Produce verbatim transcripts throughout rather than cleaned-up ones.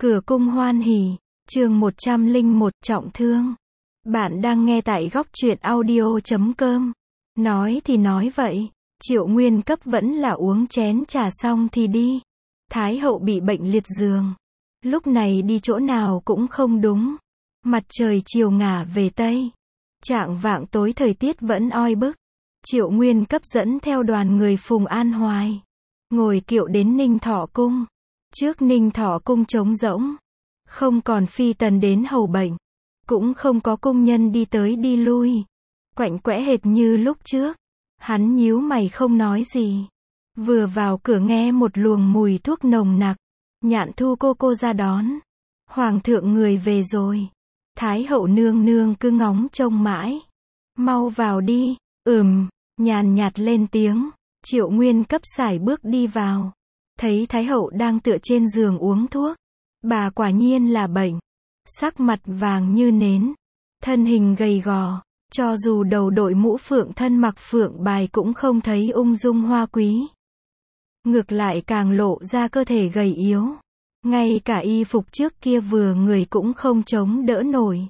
Cửa cung hoan hỉ, chương một trăm lẻ một, trọng thương. Bạn đang nghe tại góc truyện audio chấm com. Nói thì nói vậy, Triệu Nguyên Cấp vẫn là uống chén trà xong thì đi. Thái hậu bị bệnh liệt giường. Lúc này đi chỗ nào cũng không đúng. Mặt trời chiều ngả về Tây. Chạng vạng tối thời tiết vẫn oi bức. Triệu Nguyên Cấp dẫn theo đoàn người Phùng An Hoài. Ngồi kiệu đến Ninh Thọ Cung. Trước Ninh Thọ Cung trống rỗng. Không còn phi tần đến hầu bệnh. Cũng không có cung nhân đi tới đi lui. Quạnh quẽ hệt như lúc trước. Hắn nhíu mày không nói gì. Vừa vào cửa nghe một luồng mùi thuốc nồng nặc. Nhạn Thu cô cô ra đón. Hoàng thượng người về rồi. Thái hậu nương nương cứ ngóng trông mãi. Mau vào đi. Ừm, nhàn nhạt lên tiếng. Triệu Nguyên Cấp sải bước đi vào. Thấy Thái hậu đang tựa trên giường uống thuốc. Bà quả nhiên là bệnh. Sắc mặt vàng như nến. Thân hình gầy gò. Cho dù đầu đội mũ phượng thân mặc phượng bài cũng không thấy ung dung hoa quý. Ngược lại càng lộ ra cơ thể gầy yếu. Ngay cả y phục trước kia vừa người cũng không chống đỡ nổi.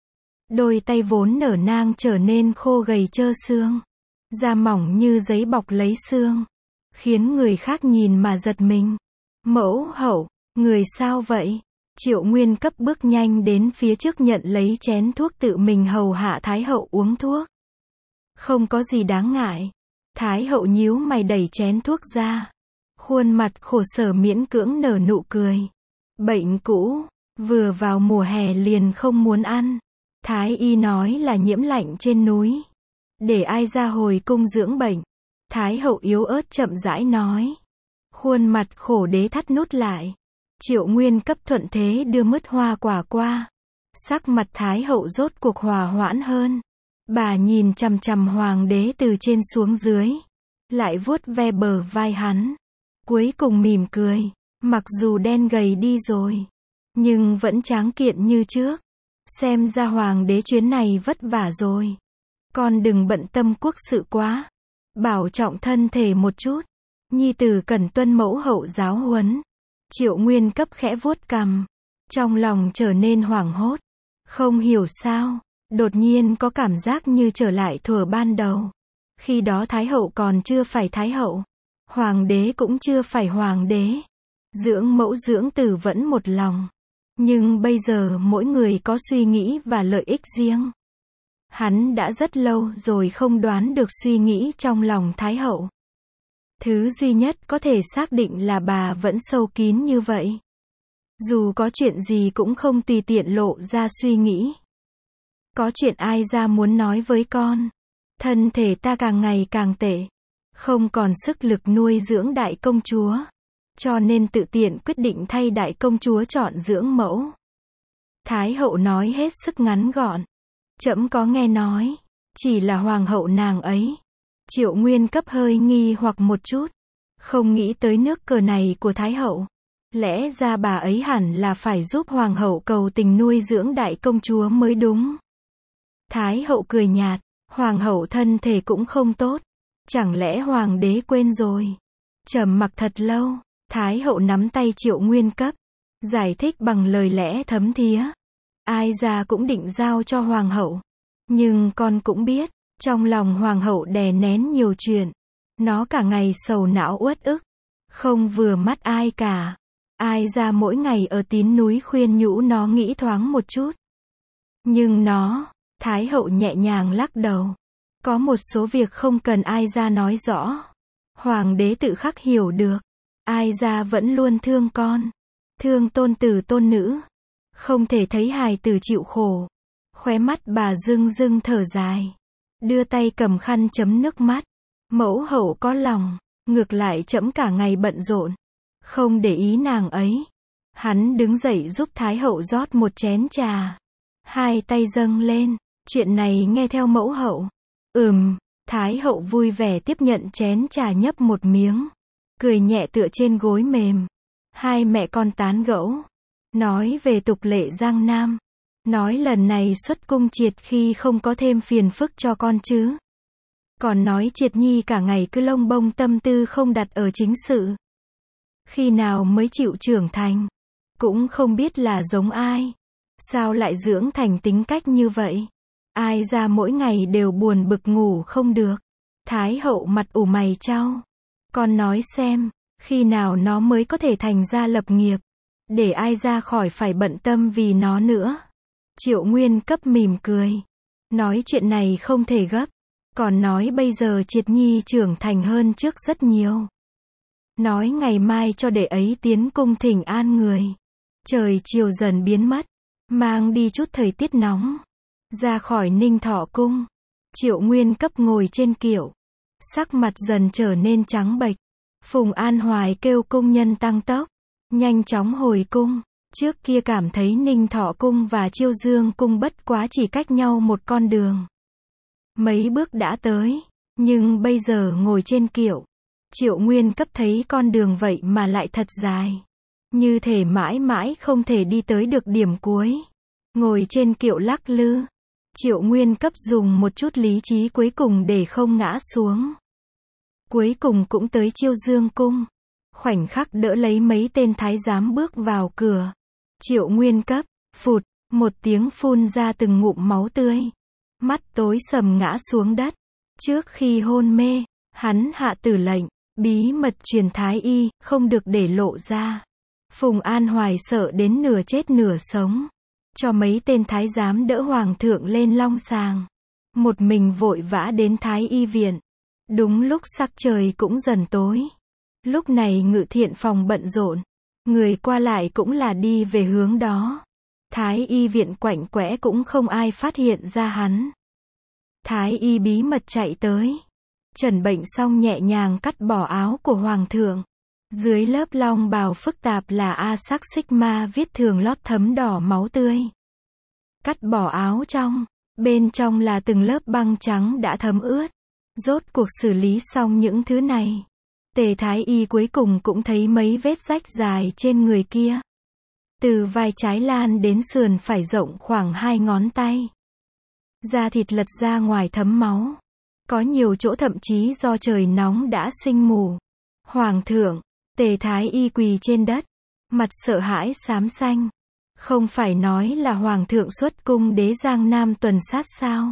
Đôi tay vốn nở nang trở nên khô gầy trơ xương. Da mỏng như giấy bọc lấy xương. Khiến người khác nhìn mà giật mình. Mẫu hậu, người sao vậy? Triệu Nguyên Cấp bước nhanh đến phía trước nhận lấy chén thuốc tự mình hầu hạ Thái hậu uống thuốc. Không có gì đáng ngại. Thái hậu nhíu mày đẩy chén thuốc ra. Khuôn mặt khổ sở miễn cưỡng nở nụ cười. Bệnh cũ, vừa vào mùa hè liền không muốn ăn. Thái y nói là nhiễm lạnh trên núi. Để ai ra hồi cung dưỡng bệnh. Thái hậu yếu ớt chậm rãi nói. Khuôn mặt khổ đế thắt nút lại. Triệu Nguyên Cấp thuận thế đưa mứt hoa quả qua. Sắc mặt Thái hậu rốt cuộc hòa hoãn hơn. Bà nhìn chằm chằm hoàng đế từ trên xuống dưới. Lại vuốt ve bờ vai hắn. Cuối cùng mỉm cười. Mặc dù đen gầy đi rồi. Nhưng vẫn tráng kiện như trước. Xem ra hoàng đế chuyến này vất vả rồi. Con đừng bận tâm quốc sự quá. Bảo trọng thân thể một chút. Nhi tử cần tuân mẫu hậu giáo huấn. Triệu Nguyên Cấp khẽ vuốt cằm. Trong lòng trở nên hoảng hốt. Không hiểu sao. Đột nhiên có cảm giác như trở lại thuở ban đầu. Khi đó Thái hậu còn chưa phải Thái hậu. Hoàng đế cũng chưa phải hoàng đế. Dưỡng mẫu dưỡng tử vẫn một lòng. Nhưng bây giờ mỗi người có suy nghĩ và lợi ích riêng. Hắn đã rất lâu rồi không đoán được suy nghĩ trong lòng Thái hậu. Thứ duy nhất có thể xác định là bà vẫn sâu kín như vậy. Dù có chuyện gì cũng không tùy tiện lộ ra suy nghĩ. Có chuyện ai ra muốn nói với con. Thân thể ta càng ngày càng tệ. Không còn sức lực nuôi dưỡng đại công chúa. Cho nên tự tiện quyết định thay đại công chúa chọn dưỡng mẫu. Thái hậu nói hết sức ngắn gọn. Trẫm có nghe nói. Chỉ là hoàng hậu nàng ấy. Triệu Nguyên Cấp hơi nghi hoặc một chút. Không nghĩ tới nước cờ này của Thái hậu. Lẽ ra bà ấy hẳn là phải giúp hoàng hậu cầu tình nuôi dưỡng đại công chúa mới đúng. Thái hậu cười nhạt. Hoàng hậu thân thể cũng không tốt. Chẳng lẽ hoàng đế quên rồi? Trầm mặc thật lâu. Thái hậu nắm tay Triệu Nguyên Cấp. Giải thích bằng lời lẽ thấm thía. Ai ra cũng định giao cho hoàng hậu. Nhưng con cũng biết. Trong lòng hoàng hậu đè nén nhiều chuyện. Nó cả ngày sầu não uất ức. Không vừa mắt ai cả. Ai ra mỗi ngày ở tín núi khuyên nhủ nó nghĩ thoáng một chút. Nhưng nó, Thái hậu nhẹ nhàng lắc đầu. Có một số việc không cần ai ra nói rõ. Hoàng đế tự khắc hiểu được. Ai ra vẫn luôn thương con. Thương tôn tử tôn nữ. Không thể thấy hài tử chịu khổ. Khóe mắt bà rưng rưng thở dài. Đưa tay cầm khăn chấm nước mắt. Mẫu hậu có lòng. Ngược lại trẫm cả ngày bận rộn. Không để ý nàng ấy. Hắn đứng dậy giúp Thái hậu rót một chén trà. Hai tay dâng lên. Chuyện này nghe theo mẫu hậu. Ừm. Thái hậu vui vẻ tiếp nhận chén trà nhấp một miếng. Cười nhẹ tựa trên gối mềm. Hai mẹ con tán gẫu. Nói về tục lệ Giang Nam. Nói lần này xuất cung Triệt khi không có thêm phiền phức cho con chứ. Còn nói Triệt Nhi cả ngày cứ lông bông tâm tư không đặt ở chính sự. Khi nào mới chịu trưởng thành. cũng không biết là giống ai. Sao lại dưỡng thành tính cách như vậy? Ai ra mỗi ngày đều buồn bực ngủ không được. Thái hậu mặt ủ mày chau. Con nói xem, khi nào nó mới có thể thành gia lập nghiệp, để ai ra khỏi phải bận tâm vì nó nữa. Triệu Nguyên Cấp mỉm cười. Nói chuyện này không thể gấp. Còn nói bây giờ Triệt Nhi trưởng thành hơn trước rất nhiều. Nói ngày mai cho đệ ấy tiến cung thỉnh an người. Trời chiều dần biến mất. Mang đi chút thời tiết nóng. Ra khỏi Ninh Thọ cung. Triệu Nguyên Cấp ngồi trên kiệu. Sắc mặt dần trở nên trắng bệch. Phùng An Hoài kêu cung nhân tăng tốc. Nhanh chóng hồi cung. Trước kia cảm thấy Ninh Thọ cung và Chiêu Dương cung bất quá chỉ cách nhau một con đường. Mấy bước đã tới. Nhưng bây giờ ngồi trên kiệu. Triệu Nguyên Cấp thấy con đường vậy mà lại thật dài. Như thể mãi mãi không thể đi tới được điểm cuối. Ngồi trên kiệu lắc lư. Triệu Nguyên Cấp dùng một chút lý trí cuối cùng để không ngã xuống. Cuối cùng cũng tới Chiêu Dương cung. Khoảnh khắc đỡ lấy mấy tên thái giám bước vào cửa. Triệu Nguyên Cấp, phụt, một tiếng phun ra từng ngụm máu tươi. Mắt tối sầm ngã xuống đất. Trước khi hôn mê, hắn hạ tử lệnh, bí mật truyền thái y, không được để lộ ra. Phùng An Hoài sợ đến nửa chết nửa sống. Cho mấy tên thái giám đỡ hoàng thượng lên long sàng. Một mình vội vã đến thái y viện. Đúng lúc sắc trời cũng dần tối. Lúc này ngự thiện phòng bận rộn. Người qua lại cũng là đi về hướng đó. Thái y viện quạnh quẽ cũng không ai phát hiện ra hắn. Thái y bí mật chạy tới. Chẩn bệnh xong nhẹ nhàng cắt bỏ áo của hoàng thượng. Dưới lớp long bào phức tạp là A sắc sigma viết thường lót thấm đỏ máu tươi. Cắt bỏ áo trong. Bên trong là từng lớp băng trắng đã thấm ướt. Rốt cuộc xử lý xong những thứ này. Tề thái y cuối cùng cũng thấy mấy vết rách dài trên người kia. Từ vai trái lan đến sườn phải rộng khoảng hai ngón tay. Da thịt lật ra ngoài thấm máu. Có nhiều chỗ thậm chí do trời nóng đã sinh mù. Hoàng thượng, Tề thái y quỳ trên đất. Mặt sợ hãi xám xanh. Không phải nói là hoàng thượng xuất cung đế giang nam tuần sát sao?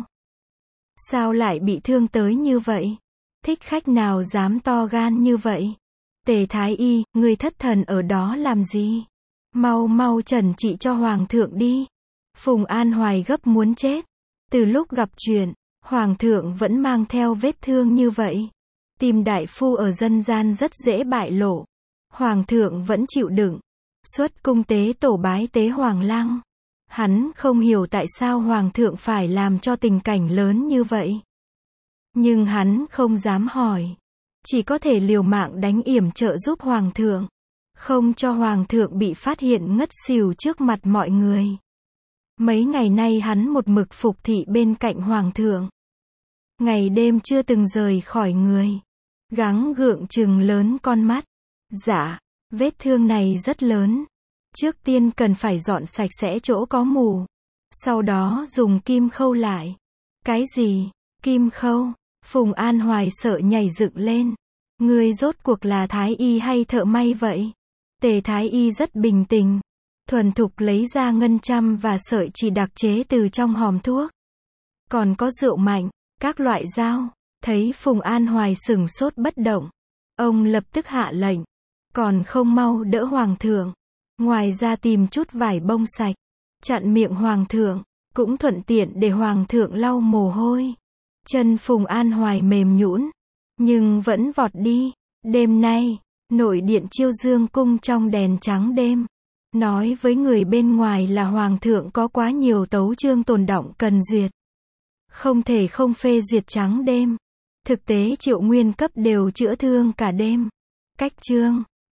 Sao lại bị thương tới như vậy? Thích khách nào dám to gan như vậy? Tề thái y, người thất thần ở đó làm gì? Mau mau trần trị cho hoàng thượng đi. Phùng An Hoài gấp muốn chết. Từ lúc gặp chuyện, hoàng thượng vẫn mang theo vết thương như vậy. Tìm đại phu ở dân gian rất dễ bại lộ. Hoàng thượng vẫn chịu đựng. Xuất cung tế tổ bái tế hoàng lăng. Hắn không hiểu tại sao hoàng thượng phải làm cho tình cảnh lớn như vậy. Nhưng hắn không dám hỏi. Chỉ có thể liều mạng đánh yểm trợ giúp hoàng thượng. Không cho hoàng thượng bị phát hiện ngất xỉu trước mặt mọi người. Mấy ngày nay hắn một mực phục thị bên cạnh hoàng thượng. Ngày đêm chưa từng rời khỏi người. Gắng gượng trừng lớn con mắt. Dạ, vết thương này rất lớn. Trước tiên cần phải dọn sạch sẽ chỗ có mù. Sau đó dùng kim khâu lại. Cái gì? Kim khâu? Phùng An Hoài sợ nhảy dựng lên. Ngươi rốt cuộc là thái y hay thợ may vậy? Tề thái y rất bình tĩnh. Thuần thục lấy ra ngân châm và sợi chỉ đặc chế từ trong hòm thuốc. Còn có rượu mạnh, các loại dao. Thấy Phùng An Hoài sửng sốt bất động. Ông lập tức hạ lệnh. Còn không mau đỡ hoàng thượng. Ngoài ra tìm chút vải bông sạch. Chặn miệng hoàng thượng. Cũng thuận tiện để hoàng thượng lau mồ hôi. Chân Phùng An Hoài mềm nhũn. Nhưng vẫn vọt đi. Đêm nay, nội điện Chiêu Dương cung trong đèn trắng đêm. Nói với người bên ngoài là hoàng thượng có quá nhiều tấu chương tồn đọng cần duyệt. Không thể không phê duyệt trắng đêm. Thực tế Triệu Nguyên Cấp đều chữa thương cả đêm. Cách chương